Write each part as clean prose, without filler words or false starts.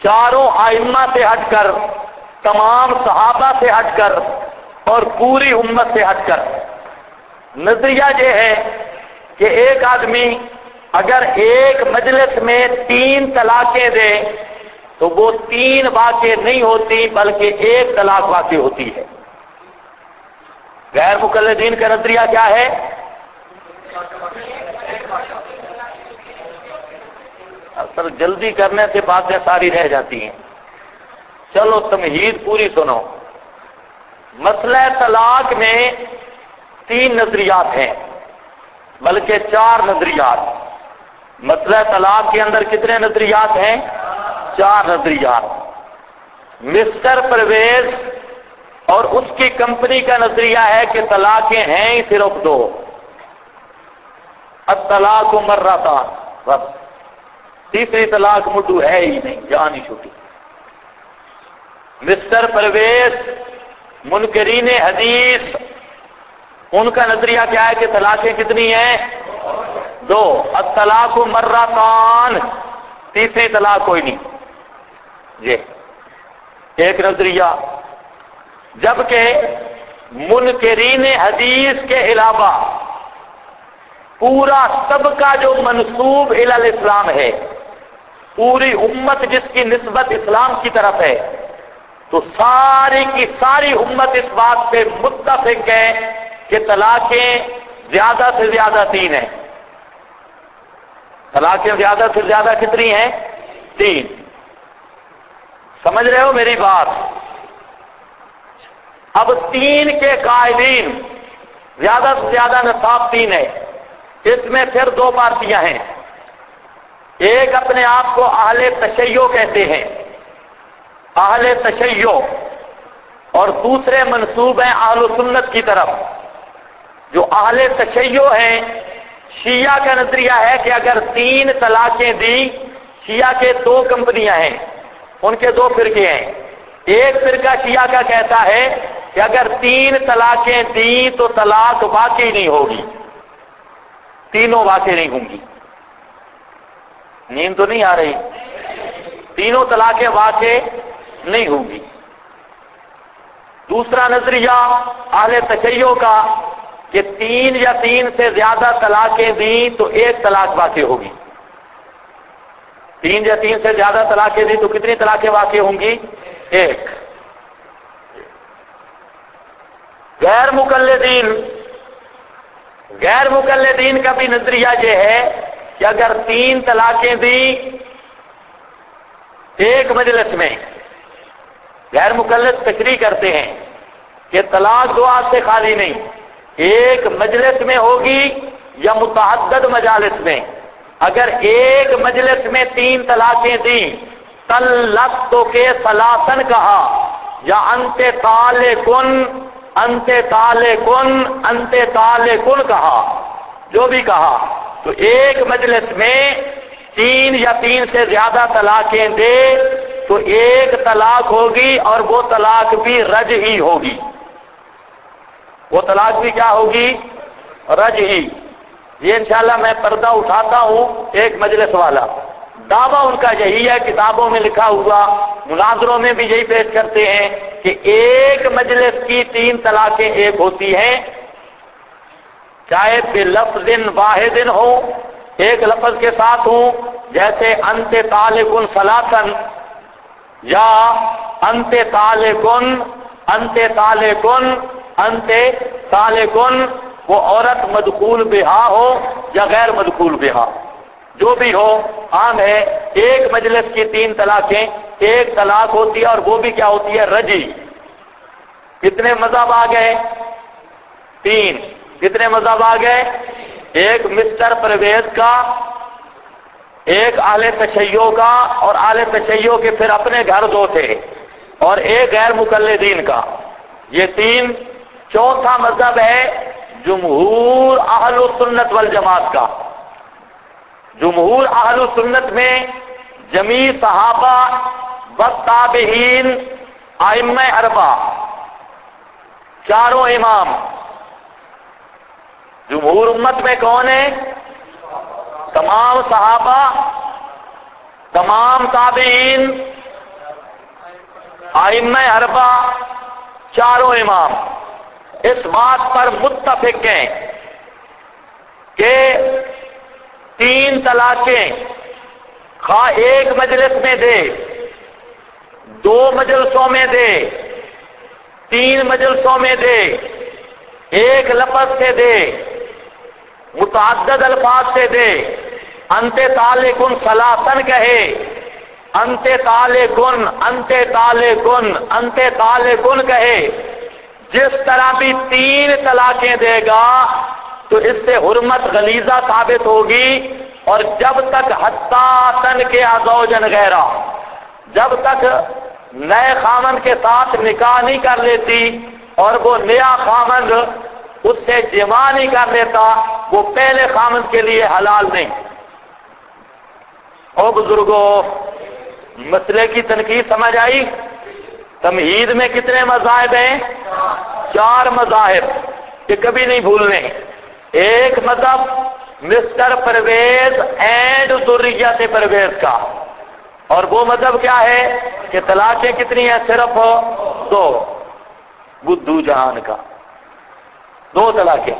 چاروں ائمہ سے ہٹ کر، تمام صحابہ سے ہٹ کر اور پوری امت سے ہٹ کر نظریہ یہ ہے کہ ایک آدمی اگر ایک مجلس میں 3 طلاقیں دے تو وہ 3 واقع نہیں ہوتی بلکہ ایک طلاق واقع ہوتی ہے۔ غیر مقلدین کا نظریہ کیا ہے؟ اصل جلدی کرنے سے باتیں ساری رہ جاتی ہیں، چلو تمہید پوری سنو۔ مسئلہ طلاق میں 3 نظریات ہیں، بلکہ 4 نظریات۔ مسئلہ طلاق کے اندر کتنے نظریات ہیں؟ 4 نظریات۔ مسٹر پرویز اور اس کی کمپنی کا نظریہ ہے کہ طلاقیں ہیں ہی صرف 2، الطلاق مرتان، بس تیسری طلاق مڈو ہے ہی نہیں، جان ہی چھوٹی۔ مسٹر پرویز منکرین حدیث، ان کا نظریہ کیا ہے کہ طلاقیں کتنی ہیں؟ 2، الطلاق مرتان، تیسری طلاق کوئی نہیں، یہ ایک نظریہ۔ جبکہ منکرین حدیث کے علاوہ پورا طبقہ جو منسوب الی الاسلام ہے، پوری امت جس کی نسبت اسلام کی طرف ہے، تو ساری کی ساری امت اس بات پہ متفق ہے کہ طلاقیں زیادہ سے زیادہ 3 ہیں۔ طلاقیں زیادہ سے زیادہ کتنی ہیں؟ 3۔ سمجھ رہے ہو میری بات؟ اب 3 کے قائلین، زیادہ سے زیادہ نصاب 3 ہے، اس میں پھر 2 پارٹیاں ہیں۔ ایک اپنے آپ کو اہل تشیع کہتے ہیں، اہل تشیع، اور دوسرے منسوب ہیں اہل سنت کی طرف۔ جو اہل تشیع ہیں، شیعہ کا نظریہ ہے کہ اگر 3 طلاقیں دی، شیعہ کے 2 کمپنیاں ہیں، ان کے 2 فرقے ہیں۔ ایک فرقہ شیعہ کا کہتا ہے کہ اگر 3 طلاقیں دی تو طلاق واقع نہیں ہوگی، تینوں واقع نہیں ہوں گی۔ نیند تو نہیں آ رہی؟ تینوں طلاقیں واقع نہیں ہوں گی۔ دوسرا نظریہ اہل تشیع کا کہ 3 یا 3 سے زیادہ طلاقیں دیں تو 1 طلاق واقع ہوگی۔ 3 یا 3 سے زیادہ طلاقیں دیں تو کتنی طلاقیں واقع ہوں گی؟ 1۔ غیر مقلدین کا بھی نظریہ یہ ہے کہ اگر 3 طلاقیں دیں ایک مجلس میں، غیر مقلد تشریح کرتے ہیں کہ طلاق 2 ہاتھ سے خالی نہیں، ایک مجلس میں ہوگی یا متعدد مجالس میں۔ اگر ایک مجلس میں 3 طلاقیں دیں، طلقت کے ثلاثن کہا یا انت طالقن، انت طالقن، انت طالقن کہا، جو بھی کہا، تو ایک مجلس میں 3 یا 3 سے زیادہ طلاقیں دے تو 1 طلاق ہوگی، اور وہ طلاق بھی رجعی ہوگی۔ وہ طلاق بھی کیا ہوگی؟ رجعی۔ یہ انشاءاللہ میں پردہ اٹھاتا ہوں ایک مجلس والا، دعویٰ ان کا یہی ہے، کتابوں میں لکھا ہوا، مناظروں میں بھی یہی پیش کرتے ہیں کہ ایک مجلس کی 3 طلاقیں ایک ہوتی ہیں، چاہے بلفظ واحد ہو، ایک لفظ کے ساتھ ہوں، جیسے انت طالقن ثلاثن یا انت طالقن، انت طالقن، انت طالقن، وہ عورت مدخول بہا ہو یا غیر مدخول بہا، جو بھی ہو، عام ہے۔ ایک مجلس کی 3 طلاقیں 1 طلاق ہوتی ہے، اور وہ بھی کیا ہوتی ہے؟ رجعی۔ کتنے مذہب آ گئے؟ 3۔ کتنے مذہب آ گئے؟ ایک مسٹر پرویز کا، ایک اہل تشیع کا، اور اہل تشیع کے پھر اپنے گھر 2 تھے، اور ایک غیر مقلدین کا، یہ 3۔ چوتھا مذہب ہے جمہور اہل سنت والجماعت کا۔ جمہور اہل سنت میں جمیع صحابہ والتابعین، ائمہ 4، چاروں امام۔ جمہور امت میں کون ہے؟ تمام صحابہ، تمام تابعین، ائمہ اربع چاروں امام اس بات پر متفق ہیں کہ 3 طلاقیں خواہ ایک مجلس میں دے، 2 مجلسوں میں دے، 3 مجلسوں میں دے، ایک لفظ سے دے، متعدد الفاظ سے دے، انت طالقن ثلاثن کہے، انت طالقن انت طالقن انت طالقن کہے، جس طرح بھی 3 طلاقیں دے گا تو اس سے حرمت غلیظہ ثابت ہوگی، اور جب تک حتیٰ تن کے ازواجن غیرہ، جب تک نئے خامند کے ساتھ نکاح نہیں کر لیتی اور وہ نیا خامند اس سے جماع نہیں کر لیتا، وہ پہلے خامند کے لیے حلال نہیں۔ او بزرگوں، مسئلے کی تنقید سمجھ آئی؟ تمہید میں کتنے مذاہب ہیں؟ 4 مذاہب، یہ کبھی نہیں بھولنے۔ ایک مذہب مسٹر پرویز اینڈ ذریت پرویز کا، اور وہ مذہب کیا ہے کہ طلاقیں کتنی ہیں؟ صرف 2۔ بدھو جہان کا 2 طلاقیں۔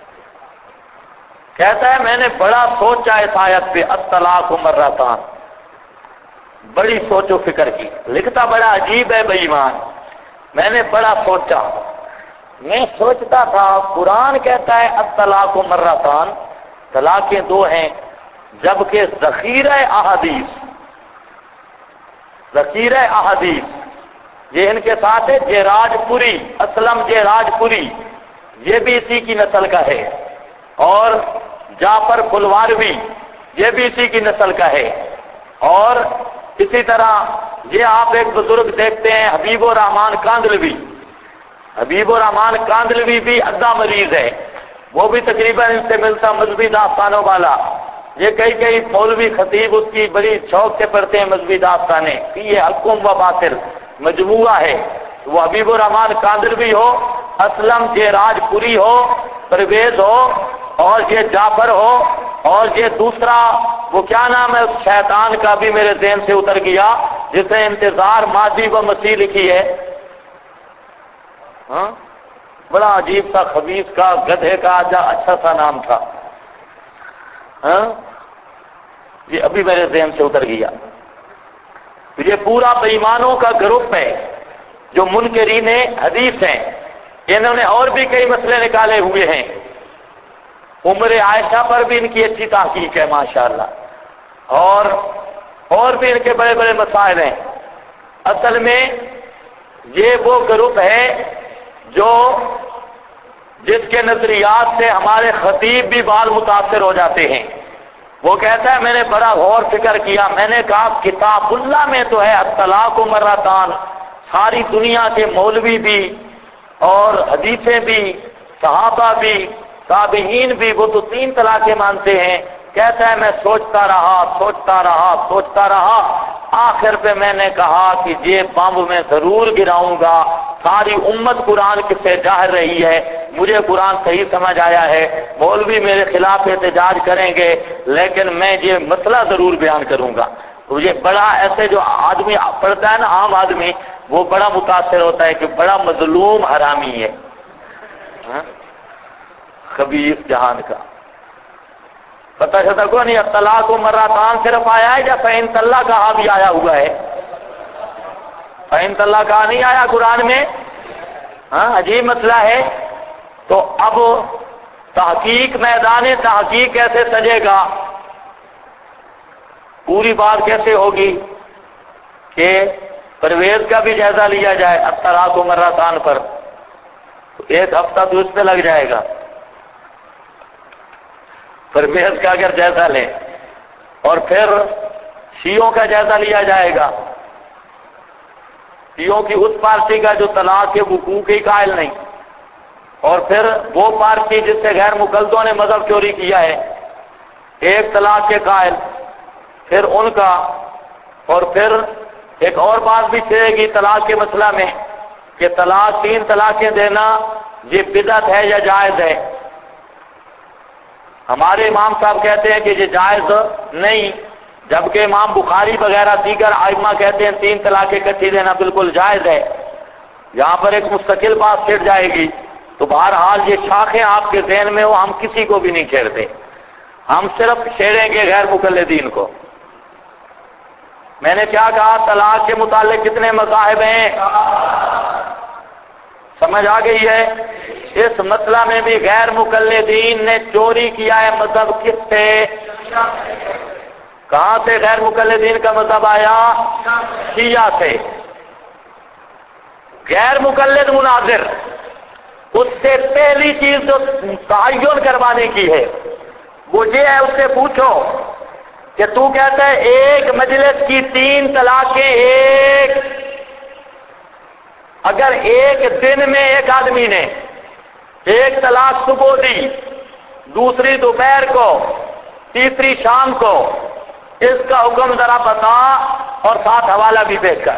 کہتا ہے میں نے بڑا سوچا اس آیت پہ، الطلاق مرتان، بڑی سوچ و فکر کی۔ لکھتا بڑا عجیب ہے بے ایمان، میں نے بڑا سوچا، میں سوچتا تھا قرآن کہتا ہے الطلاق مرتان، طلاقیں 2 ہیں، جبکہ ذخیرہ احادیث یہ ان کے ساتھ ہے جیراج پوری، اسلم جیراج پوری، یہ بھی اسی کی نسل کا ہے، اور جعفر پھلواروی یہ بھی اسی کی نسل کا ہے، اور اسی طرح یہ آپ ایک بزرگ دیکھتے ہیں حبیب الرحمان کاندلوی، حبیب الرحمان کاندلوی بھی ادھا مریض ہے، وہ بھی تقریباً ان سے ملتا مذہبی داستانوں والا۔ یہ کئی مولوی خطیب اس کی بڑی شوق سے پڑھتے ہیں مذہبی داستانیں، یہ حکم و باطل مجموعہ ہے۔ وہ حبیب الرحمان کاندلوی ہو، اسلم جیراج پوری ہو، پرویز ہو، اور یہ جعفر ہو، اور یہ دوسرا وہ کیا نام ہے اس شیطان کا بھی میرے ذہن سے اتر گیا، جس نے انتظار ماضی و مسیح لکھی ہے، ہاں بڑا عجیب سا خبیث کا گدھے کا اچھا سا نام تھا، ہاں یہ ابھی میرے ذہن سے اتر گیا۔ یہ پورا بے ایمانوں کا گروپ ہے جو منکرین حدیث ہیں، انہوں نے اور بھی کئی مسئلے نکالے ہوئے ہیں، عمر عائشہ پر بھی ان کی اچھی تحقیق ہے ماشاءاللہ، اور بھی ان کے بڑے بڑے مسائل ہیں۔ اصل میں یہ وہ گروپ ہے جو جس کے نظریات سے ہمارے خطیب بھی بال متاثر ہو جاتے ہیں۔ وہ کہتا ہے میں نے بڑا غور فکر کیا، میں نے کہا کتاب اللہ میں تو ہے الطلاق مرتان، ساری دنیا کے مولوی بھی اور حدیثیں بھی، صحابہ بھی، تابعین بھی، وہ تو 3 طلاقیں مانتے ہیں۔ کہتا ہے میں سوچتا رہا، آخر پہ میں نے کہا کہ یہ بم میں ضرور گراؤں گا، ساری امت قرآن سے جاہر رہی ہے، مجھے قرآن صحیح سمجھ آیا ہے، مولوی میرے خلاف احتجاج کریں گے لیکن میں یہ مسئلہ ضرور بیان کروں گا۔ تو یہ بڑا ایسے جو آدمی پڑھتا ہے نا، عام آدمی، وہ بڑا متاثر ہوتا ہے کہ بڑا مظلوم حرامی ہے، خبیث جہان کا۔ پتہ چلتا کو نہیں الطلاق مرتان صرف آیا ہے یا فإن طلق کہا بھی آیا ہوا ہے؟ فإن طلق کہا نہیں آیا قرآن میں؟ ہاں عجیب مسئلہ ہے۔ تو اب تحقیق، میدان تحقیق کیسے سجے گا؟ پوری بات کیسے ہوگی کہ پرویز کا بھی جائزہ لیا جائے الطلاق مرتان پر؟ تو 1 ہفتہ تو اس پہ لگ جائے گا، پرویز کا اگر جائزہ لیں، اور پھر شیعوں کا جائزہ لیا جائے گا، شیعوں کی اس پارٹی کا جو طلاق کے وقوع کی قائل نہیں، اور پھر وہ پارٹی جس سے غیر مقلدوں نے مذہب چوری کیا ہے، 1 طلاق کے قائل، پھر ان کا، اور پھر ایک اور بات بھی چھڑے گی طلاق کے مسئلہ میں کہ 3 طلاقیں دینا یہ بدعت ہے یا جائز ہے؟ ہمارے امام صاحب کہتے ہیں کہ یہ جائز نہیں، جبکہ امام بخاری وغیرہ دیگر ائمہ کہتے ہیں 3 طلاقیں اکٹھی دینا بالکل جائز ہے. یہاں پر ایک مستقل بات چھڑ جائے گی. تو بہرحال یہ شاخیں آپ کے ذہن میں ہو، ہم کسی کو بھی نہیں چھیڑتے، ہم صرف چھیڑیں گے غیر مقلدین کو. میں نے کیا کہا؟ طلاق کے متعلق کتنے مذاہب ہیں؟ سمجھ آ گئی ہے؟ اس مسئلہ میں بھی غیر مقلدین نے چوری کیا ہے مذہب کس سے؟ کہاں سے غیر مقلدین کا مذہب آیا؟ شیعہ سے. غیر مقلد مناظر، اس سے پہلی چیز جو تعین کروانے کی ہے وہ یہ ہے، اس سے پوچھو کہ تو کہتا ہے ایک مجلس کی 3 طلاقیں، اگر ایک دن میں ایک آدمی نے ایک طلاق صبح دی، دوسری دوپہر کو، تیسری شام کو، اس کا حکم ذرا بتا اور ساتھ حوالہ بھی پیش کر.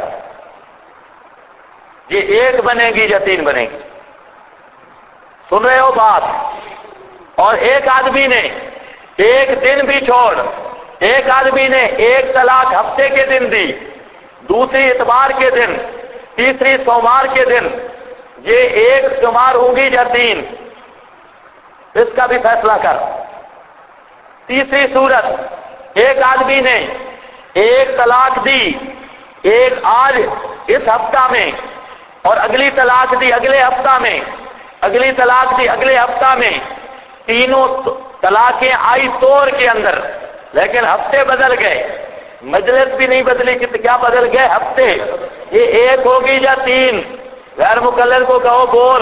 یہ 1 بنے گی یا 3 بنے گی؟ سن رہے ہو بات؟ اور ایک آدمی نے ایک دن بھی چھوڑ، ایک آدمی نے ایک طلاق ہفتے کے دن دی، دوسری اتوار کے دن، تیسری سوموار کے دن، یہ 1 شمار ہوں گی یا 3؟ اس کا بھی فیصلہ کر. تیسری صورت، ایک آدمی نے ایک طلاق دی، ایک آج اس ہفتہ میں، اور اگلی طلاق دی اگلے ہفتہ میں، اگلی طلاق دی اگلے ہفتہ میں، تینوں طلاقیں آئی طور کے اندر، لیکن ہفتے بدل گئے، مجلس بھی نہیں بدلی، کیا بدل گئے؟ ہفتے. یہ 1 ہوگی یا 3؟ غیر مقلد کو کہو بول،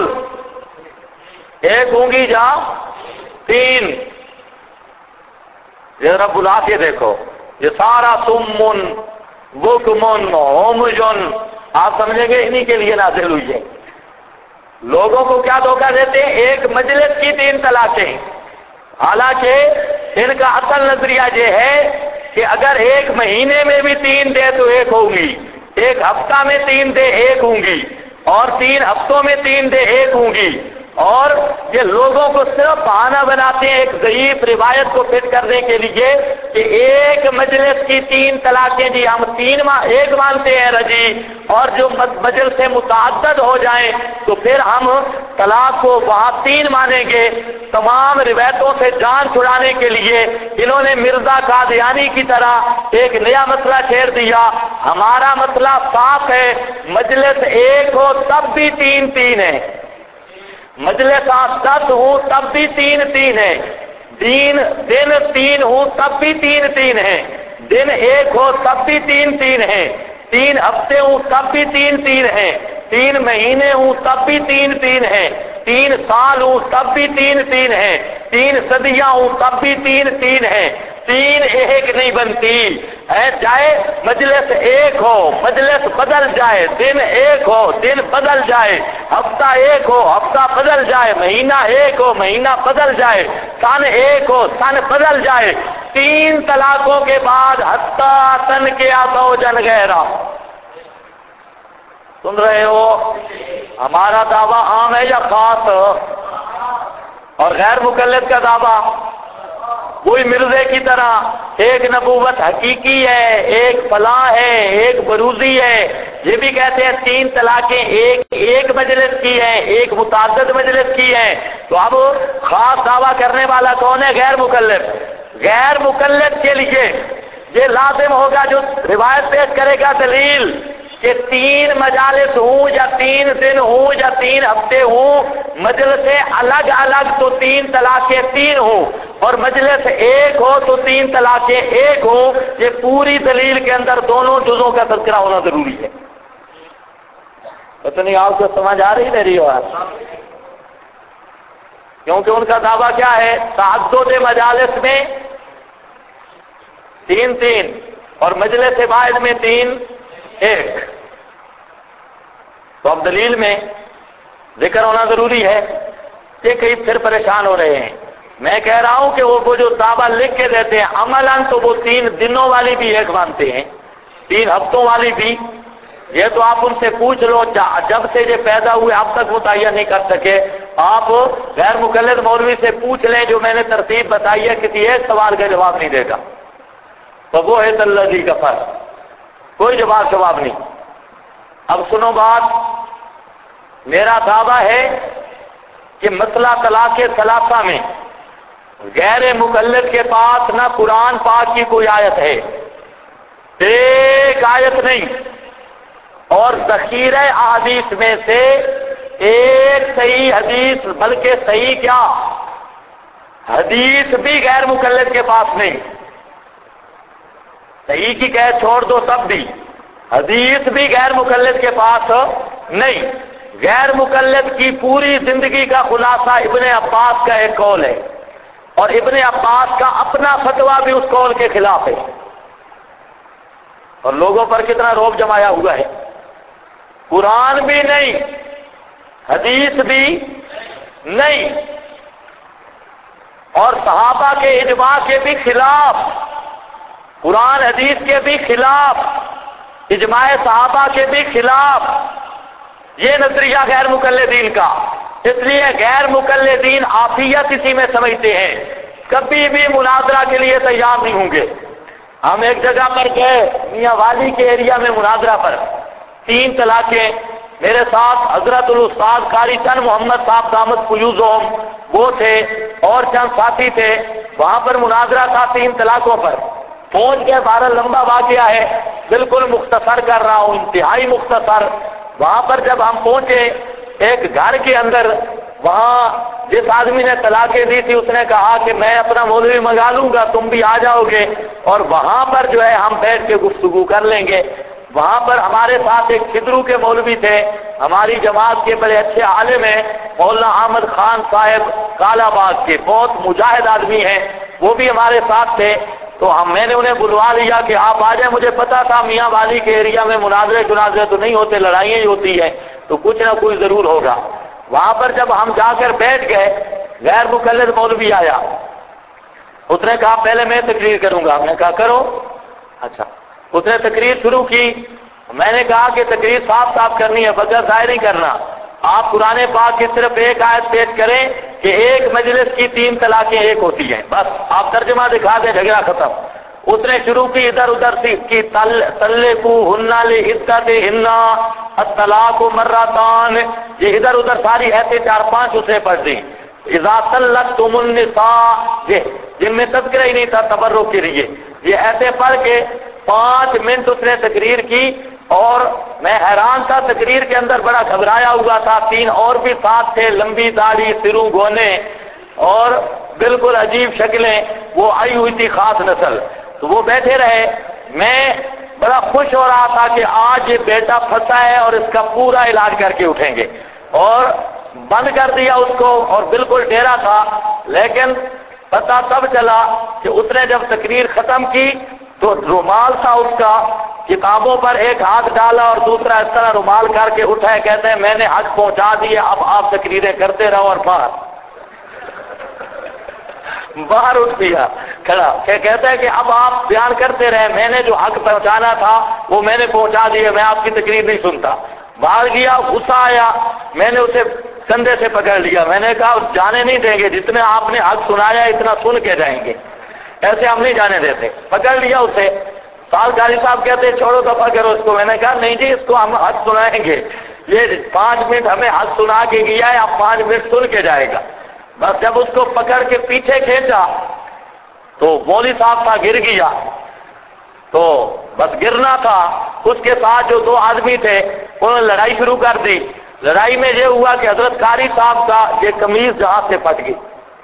1 ہوں گی یا 3؟ یہ ذرا بلا کے دیکھو، یہ سارا سمن بکمن ہومجن آپ سمجھیں گے انہی کے لیے نازل ہوئی ہے. لوگوں کو کیا دھوکہ دیتے ہیں؟ ایک مجلس کی 3 طلاقیں، حالانکہ ان کا اصل نظریہ یہ ہے کہ اگر 1 مہینے میں بھی 3 دے تو 1 ہوں گی، 1 ہفتہ میں 3 دے 1 ہوں گی، اور 3 ہفتوں میں 3 دے 1 ہوں گی. اور یہ لوگوں کو صرف بہانہ بناتے ہیں ایک ضعیف روایت کو فٹ کرنے کے لیے کہ ایک مجلس کی 3 طلاقیں جی ہم 1 مانتے ہیں رجی، اور جو مجلس سے متعدد ہو جائیں تو پھر ہم طلاق کو وہاں 3 مانیں گے. تمام روایتوں سے جان چھڑانے کے لیے انہوں نے مرزا قادیانی کی طرح ایک نیا مسئلہ چھیڑ دیا. ہمارا مسئلہ صاف ہے، مجلس 1 ہو تب بھی 3 ہے، مجلس 10 ہوں تب بھی 3 ہے، دن 3 ہوں تب بھی 3 ہے، دن 1 ہو تب بھی 3 ہے، 3 ہفتے ہوں تب بھی 3 ہے، 3 مہینے ہوں تب بھی 3 ہے، 3 سال ہوں تب بھی 3 ہے، 3 صدیاں ہوں تب بھی 3 ہے. 3 ایک نہیں بنتی ہے، چاہے مجلس 1 ہو، مجلس بدل جائے، دن 1 ہو، دن بدل جائے، ہفتہ 1 ہو، ہفتہ بدل جائے، مہینہ 1 ہو، مہینہ بدل جائے، سن 1 ہو، سن بدل جائے. 3 طلاقوں کے بعد حتی تن کے آتو جن گہرا. سن رہے ہو؟ ہمارا دعویٰ عام ہے یا خاص؟ اور غیر مقلد کا دعویٰ وہی مرزے کی طرح ایک نبوت حقیقی ہے، ایک فلاں ہے، ایک بروزی ہے. یہ بھی کہتے ہیں 3 طلاقیں ایک مجلس کی ہیں، ایک متعدد مجلس کی ہیں. تو اب خاص دعویٰ کرنے والا کون ہے؟ غیر مقلد. غیر مقلد کے لیے یہ لازم ہوگا جو روایت پیش کرے گا دلیل کہ 3 مجالس ہوں یا 3 دن ہوں یا 3 ہفتے ہوں، مجلس الگ الگ تو 3 طلاقیں 3 ہوں، اور مجلس 1 ہو تو 3 طلاقیں 1 ہوں. یہ پوری دلیل کے اندر دونوں جزوں کا تذکرہ ہونا ضروری ہے. پتہ نہیں آپ کو سمجھ آ رہی میری بات؟ کیونکہ ان کا دعویٰ کیا ہے؟ تعدد مجالس میں 3 اور مجلس واحد میں 1. تو اب دلیل میں ذکر ہونا ضروری ہے. یہ کئی پھر پریشان ہو رہے ہیں. میں کہہ رہا ہوں کہ وہ جو دعویٰ لکھ کے دیتے ہیں عملاً تو وہ 3 دنوں والی بھی 1 مانتے ہیں، 3 ہفتوں والی بھی. یہ تو آپ ان سے پوچھ لو، جب سے یہ پیدا ہوئے اب تک متعین نہیں کر سکے. آپ غیر مقلد مولوی سے پوچھ لیں جو میں نے ترتیب بتائی ہے، کسی ایک سوال کا جواب نہیں دے گا. فبہت الذی کفر، کوئی جواب نہیں۔ اب سنو بات، میرا دعویٰ ہے کہ مسئلہ طلاق ثلاثہ میں غیر مقلد کے پاس نہ قرآن پاک کی کوئی آیت ہے، ایک آیت نہیں، اور ذخیرہ احادیث میں سے ایک صحیح حدیث، بلکہ صحیح کیا حدیث بھی غیر مقلد کے پاس نہیں۔ صحیح کی قید چھوڑ دو، تب بھی حدیث بھی غیر مقلد کے پاس نہیں۔ غیر مقلد کی پوری زندگی کا خلاصہ ابن عباس کا ایک قول ہے، اور ابن عباس کا اپنا فتویٰ بھی اس قول کے خلاف ہے، اور لوگوں پر کتنا رعب جمایا ہوا ہے۔ قرآن بھی نہیں، حدیث بھی نہیں، اور صحابہ کے اجماع کے بھی خلاف، قرآن حدیث کے بھی خلاف، اجماع صحابہ کے بھی خلاف، یہ نظریہ غیر مقلدین کا۔ اس لیے غیر مقلدین عافیت اسی میں سمجھتے ہیں، کبھی بھی مناظرہ کے لیے تیار نہیں ہوں گے۔ ہم ایک جگہ پر گئے میاں والی کے ایریا میں مناظرہ پر، 3 طلاقیں، میرے ساتھ حضرت الاستاذ قاری چند محمد صاحب دامت فیوزہم وہ تھے، اور چند ساتھی تھے، وہاں پر مناظرہ تھا 3 طلاقوں پر۔ پہنچ کے 12 لمبا واقعہ ہے، بالکل مختصر کر رہا ہوں، انتہائی مختصر۔ وہاں پر جب ہم پہنچے ایک گھر کے اندر، وہاں جس آدمی نے طلاقیں دی تھی اس نے کہا کہ میں اپنا مولوی منگا لوں گا، تم بھی آ جاؤ گے، اور وہاں پر جو ہے ہم بیٹھ کے گفتگو کر لیں گے۔ وہاں پر ہمارے ساتھ ایک چھدرو کے مولوی تھے، ہماری جماعت کے بڑے اچھے عالم ہیں، مولانا احمد خان صاحب کالا باغ کے، بہت مجاہد آدمی ہیں، وہ بھی ہمارے ساتھ تھے۔ تو میں نے انہیں بلوا لیا کہ آپ آ جائیں۔ مجھے پتا تھا میاں والی کے ایریا میں مناظرے تو نہیں ہوتے، لڑائیاں ہی ہوتی ہیں، تو کچھ نہ کچھ ضرور ہوگا۔ وہاں پر جب ہم جا کر بیٹھ گئے، غیر مقلد مولوی آیا، اس نے کہا پہلے میں تقریر کروں گا۔ ہم نے کہا کرو۔ اچھا، اس نے تقریر شروع کی۔ میں نے کہا کہ تقریر صاف صاف کرنی ہے، بغیر ظاہر نہیں کرنا۔ آپ قرآن پاک کی صرف ایک آیت پیش کریں کہ ایک مجلس کی 3 طلاقیں ایک ہوتی ہیں، بس آپ ترجمہ دکھا دیں، جھگڑا ختم۔ اس نے شروع کی ادھر ادھر سے کی طلقوہن لعدتہن الطلاق مرتان، یہ ادھر ادھر ساری ایسے 4-5 اس نے پڑھ دی۔ اذا طلقتم النساء، یہ جن میں تذکرہ ہی نہیں تھا تبرک کے لیے، یہ ایسے پڑھ کے 5 منٹ اس نے تقریر کی، اور میں حیران تھا، تقریر کے اندر بڑا گھبرایا ہوا تھا۔ 3 اور بھی ساتھ تھے، لمبی داڑھی، سروں گونے، اور بالکل عجیب شکلیں، وہ آئی ہوئی تھی خاص نسل۔ تو وہ بیٹھے رہے، میں بڑا خوش ہو رہا تھا کہ آج یہ بیٹا پھنسا ہے اور اس کا پورا علاج کر کے اٹھیں گے، اور بند کر دیا اس کو، اور بالکل ڈیرا تھا۔ لیکن پتہ تب چلا کہ اس نے جب تقریر ختم کی تو رومال تھا اس کا، کتابوں پر ایک ہاتھ ڈالا اور دوسرا اس طرح رومال کر کے اٹھائے، کہتے ہیں میں نے حق پہنچا دیے، اب آپ تقریریں کرتے رہو، اور باہر اٹھ دیا کھڑا، کہتا ہے کہ اب آپ بیان کرتے رہے، میں نے جو حق پہنچانا تھا وہ میں نے پہنچا دیا، میں آپ کی تقریر نہیں سنتا۔ باہر گیا، غصہ آیا، میں نے اسے کندھے سے پکڑ لیا، میں نے کہا جانے نہیں دیں گے، جتنے آپ نے حق سنایا اتنا سن کے جائیں گے، ایسے ہم نہیں جانے دیتے۔ پکڑ لیا اسے۔ سال قاری صاحب کہتے چھوڑو دفعہ کرو اس کو، میں نے کہا نہیں جی، اس کو ہم حق سنائیں گے، یہ 5 منٹ ہمیں حق سنا کے گیا ہے، اب 5 منٹ سن کے جائے گا۔ بس جب اس کو پکڑ کے پیچھے کھینچا تو مولوی صاحب تھا، گر گیا، تو بس گرنا تھا۔ اس کے ساتھ جو 2 آدمی تھے انہوں نے لڑائی شروع کر دی۔ لڑائی میں یہ ہوا کہ حضرت قاری صاحب کا یہ قمیض جہاں سے پھٹ گئی۔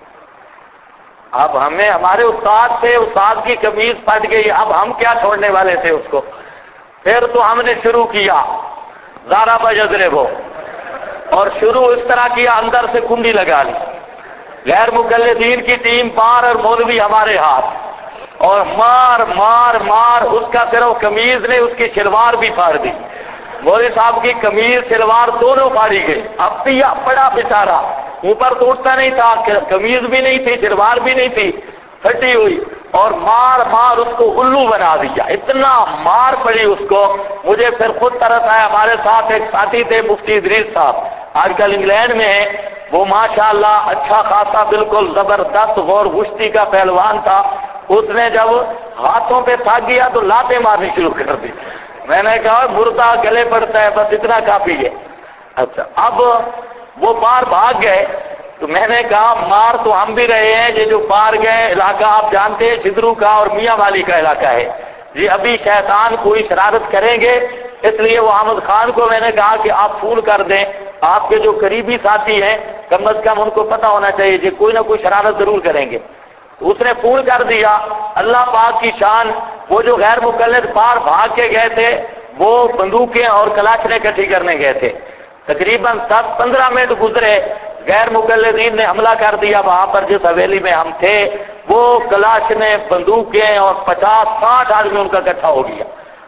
اب ہمارے استاد تھے، استاد کی قمیض پھٹ گئی، اب ہم کیا چھوڑنے والے تھے اس کو۔ پھر تو ہم نے شروع کیا ضرب یضرب، اور شروع اس طرح کیا، اندر سے کنڈی لگا لی، غیر مقلدین کی ٹیم پار اور مولوی ہمارے ہاتھ، اور مار مار مار، اس کا صرف قمیض نے اس کی شلوار بھی پھاڑ دی۔ مولوی صاحب کی قمیض شلوار دونوں پھاڑی گئی۔ اب پیا پڑا بیچارہ، اوپر تو اٹھتا نہیں تھا، قمیض بھی نہیں تھی، شلوار بھی نہیں تھی، پھٹی ہوئی، اور مار مار اس کو الو بنا دیا، اتنا مار پڑی اس کو۔ مجھے پھر خود ترس آیا۔ ہمارے ساتھ ایک ساتھی تھے مفتی ادریس صاحب، آج کل انگلینڈ میں ہے، وہ ماشاءاللہ اچھا خاصا بالکل زبردست غور گشتی کا پہلوان تھا۔ اس نے جب ہاتھوں پہ تھک گیا تو لاتے مارنی شروع کر دی. میں نے کہا مردہ گلے پڑتا ہے، بس اتنا کافی ہے. اچھا اب وہ پار بھاگ گئے تو میں نے کہا مار تو ہم بھی رہے ہیں، یہ جو پار گئے علاقہ آپ جانتے ہیں چھدرو کا اور میاں والی کا علاقہ ہے، یہ ابھی شیطان کوئی شرارت کریں گے، اس لیے وہ احمد خان کو میں نے کہا کہ آپ فون کر دیں، آپ کے جو قریبی ساتھی ہیں کم از کم ان کو پتہ ہونا چاہیے کہ کوئی نہ کوئی شرارت ضرور کریں گے. اس نے فون کر دیا. اللہ پاک کی شان، وہ جو غیر مقلد پار بھاگ کے گئے تھے وہ بندوقیں اور کلاشنیں اکٹھی کرنے گئے تھے. تقریباً 10-15 منٹ گزرے، غیر مقلدین نے حملہ کر دیا وہاں پر جس حویلی میں ہم تھے. وہ کلاشنیں، بندوقیں اور 50-60 آدمی ان کا اکٹھا ہو گیا.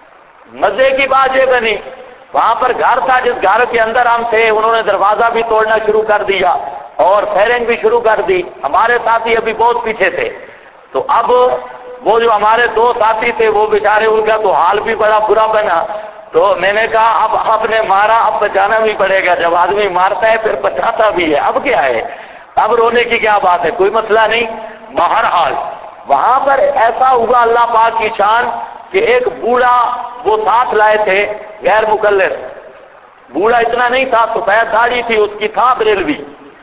مزے کی بات یہ بنی، وہاں پر گھر تھا جس گھر کے اندر ہم تھے، انہوں نے دروازہ بھی توڑنا شروع کر دیا اور فائرنگ بھی شروع کر دی. ہمارے ساتھی ابھی بہت پیچھے تھے. تو اب وہ جو ہمارے 2 ساتھی تھے وہ بیچارے، ان کا تو حال بھی بڑا برا بنا. تو میں نے کہا اب آپ نے مارا، اب بچانا بھی پڑے گا. جب آدمی مارتا ہے پھر بچاتا بھی ہے، اب کیا ہے، اب رونے کی کیا بات ہے، کوئی مسئلہ نہیں. بہرحال وہاں پر ایسا ہوا اللہ پاک کی شان کہ ایک بوڑھا وہ ساتھ لائے تھے غیر مقلد. بوڑھا اتنا نہیں تھا، سفید داڑھی تھی اس کی، تھا بریلوی.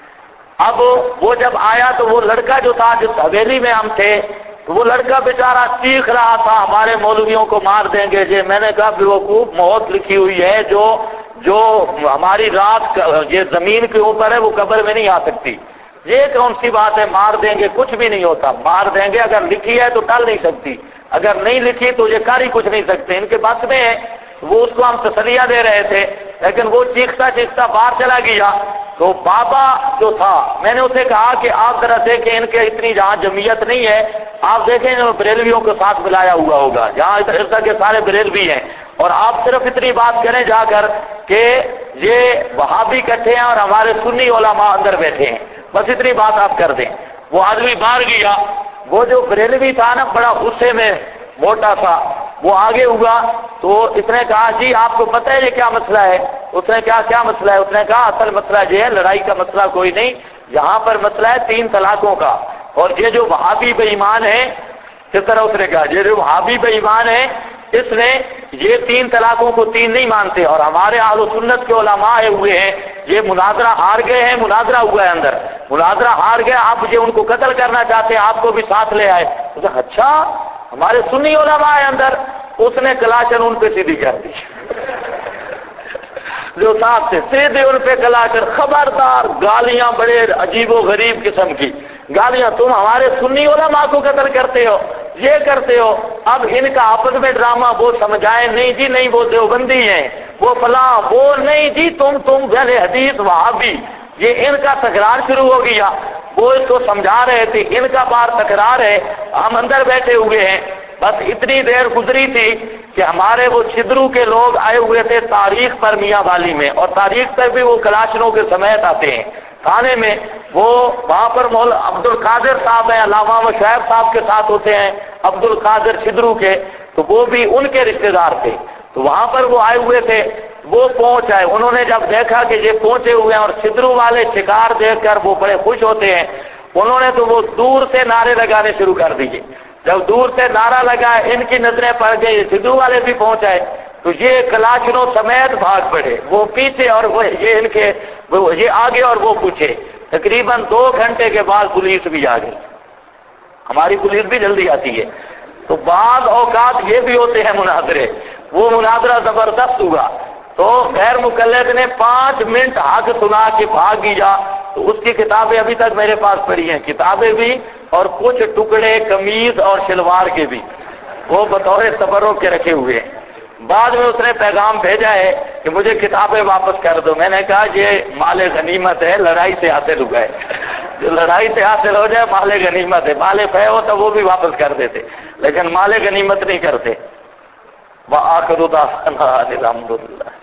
اب وہ جب آیا تو وہ لڑکا جو تھا جس حویلی میں ہم تھے، تو وہ لڑکا بیچارہ چیخ رہا تھا ہمارے مولویوں کو مار دیں گے. جی میں نے کہا بیوقوف، موت لکھی ہوئی ہے، جو ہماری رات یہ زمین کے اوپر ہے وہ قبر میں نہیں آ سکتی. یہ کون سی بات ہے، مار دیں گے، کچھ بھی نہیں ہوتا. مار دیں گے، اگر لکھی ہے تو ٹل نہیں سکتی، اگر نہیں لکھی تو یہ کر ہی کچھ نہیں سکتے، ان کے بس میں ہے. وہ اس کو ہم تسلیہ دے رہے تھے، لیکن وہ چیختا چیختا باہر چلا گیا. تو بابا جو تھا، میں نے اسے کہا کہ آپ ذرا دیکھیں ان کے اتنی جہاں جمعیت نہیں ہے، آپ دیکھیں انہوں نے بریلویوں کے ساتھ ملایا ہوا ہوگا، جہاں ادھر تک کے سارے بریلوی ہیں، اور آپ صرف اتنی بات کریں جا کر کہ یہ وہابی اکٹھے ہیں اور ہمارے سنی علماء اندر بیٹھے ہیں، بس اتنی بات آپ کر دیں. وہ آدمی باہر گیا. وہ جو بریلوی تھا نا بڑا غصے میں، موٹا تھا، وہ آگے ہوا. تو اس نے کہا جی آپ کو پتہ ہے یہ کیا مسئلہ ہے؟ اس نے کہا کیا مسئلہ ہے؟ اس نے کہا اصل مسئلہ یہ ہے، لڑائی کا مسئلہ کوئی نہیں، یہاں پر مسئلہ ہے 3 طلاقوں کا. اور یہ جو وہابی بے ایمان ہے، اس طرح اس نے کہا یہ جو وہابی بے ایمان ہے، اس نے یہ 3 طلاقوں کو 3 نہیں مانتے، اور ہمارے اہل سنت کے علماء آئے ہوئے ہیں، یہ مناظرہ ہار گئے ہیں، مناظرہ ہوا ہے اندر، مناظرہ ہار گئے، آپ یہ ان کو قتل کرنا چاہتے ہیں، آپ کو بھی ساتھ لے آئے. اچھا ہمارے سنی علماء ہے اندر. اس نے کلاشن ان پہ سیدھی کر دی جو ساتھ سے سیدھے ان پہ کلاشن. خبردار، گالیاں بڑے عجیب و غریب قسم کی گالیاں، تم ہمارے سنی علماء کو قتل کرتے ہو، یہ کرتے ہو. اب ان کا آپس میں ڈرامہ، وہ سمجھائے نہیں جی نہیں وہ دیوبندی ہیں، وہ فلاں، وہ نہیں جی تم اہل حدیث وہابی. یہ ان کا تکرار شروع ہو گیا. وہ اس کو سمجھا رہے تھے، ان کا بار تکرار ہے، ہم اندر بیٹھے ہوئے ہیں. بس اتنی دیر گزری تھی کہ ہمارے وہ چھدرو کے لوگ آئے ہوئے تھے تاریخ پر میاں والی میں، اور تاریخ پر بھی وہ کلاشنوں کے سمیت آتے ہیں تھانے میں. وہ وہاں پر مولا عبد القادر صاحب ہیں، علامہ شعیب صاحب کے ساتھ ہوتے ہیں، عبد القادر چھدرو کے، تو وہ بھی ان کے رشتہ دار تھے. تو وہاں پر وہ آئے ہوئے تھے. وہ پہنچ آئے، انہوں نے جب دیکھا کہ یہ پہنچے ہوئے ہیں اور چھدرو والے شکار دیکھ کر وہ بڑے خوش ہوتے ہیں، انہوں نے تو وہ دور سے نعرے لگانے شروع کر دیے. جب دور سے نعرہ لگا، ان کی نظریں پڑ گئی، چھدرو والے بھی پہنچ آئے، تو یہ کلاشنوں سمیت بھاگ پڑے، وہ پیچھے اور وہ یہ ان کے یہ آگے اور وہ پیچھے. تقریباً 2 گھنٹے کے بعد پولیس بھی آ گئی. ہماری پولیس بھی جلدی آتی ہے. تو بعض اوقات یہ بھی ہوتے ہیں مناظرے، وہ مناظرہ زبردست ہوا. تو غیر مقلد نے 5 منٹ حق سنا کے بھاگ گیا. تو اس کی کتابیں ابھی تک میرے پاس پڑی ہیں، کتابیں بھی اور کچھ ٹکڑے قمیض اور شلوار کے بھی، وہ بطور تبرک کے رکھے ہوئے ہیں. بعد میں اس نے پیغام بھیجا ہے کہ مجھے کتابیں واپس کر دو. میں نے کہا یہ مال غنیمت ہے، لڑائی سے حاصل ہوا ہے، جو لڑائی سے حاصل ہو جائے مال غنیمت ہے. مال فے ہو تو وہ بھی واپس کر دیتے، لیکن مال غنیمت نہیں کرتے. وآخر دعوانا الحمدللہ.